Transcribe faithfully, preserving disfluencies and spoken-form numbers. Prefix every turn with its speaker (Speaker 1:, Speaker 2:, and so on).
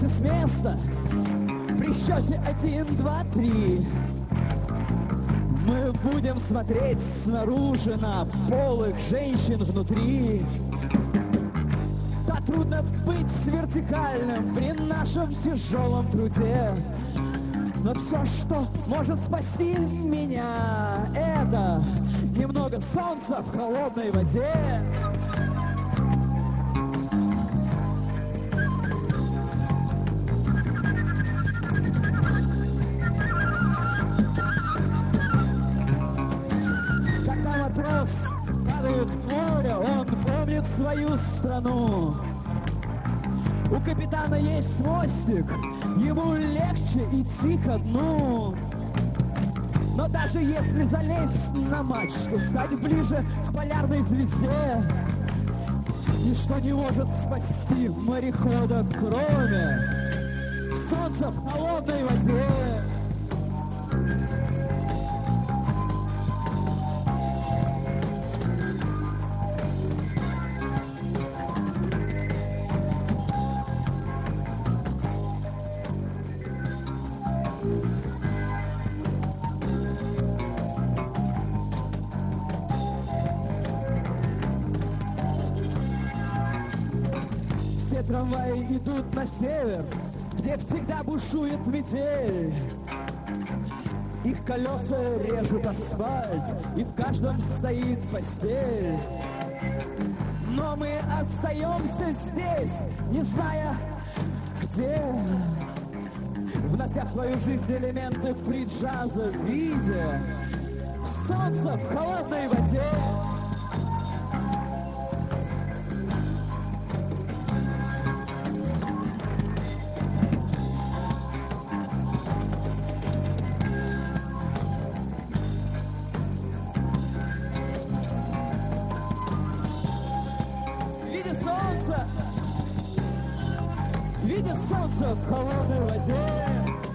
Speaker 1: с места при счете один, два, три. Мы будем смотреть снаружи на полых женщин внутри. Да трудно быть вертикальным при нашем тяжелом труде. Но все, что может спасти меня, это немного солнца в холодной воде. Падает в море, он помнит свою страну. У капитана есть мостик, ему легче идти ко дну. Но даже если залезть на мачту, стать ближе к полярной звезде, ничто не может спасти морехода, кроме солнца в холодной воде. Трамваи идут на север, где всегда бушует метель. Их колеса режут асфальт, и в каждом стоит постель. Но мы остаемся здесь, не зная где, внося в свою жизнь элементы фри-джаза в виде солнца в холодной воде. Видя солнце в холодной воде.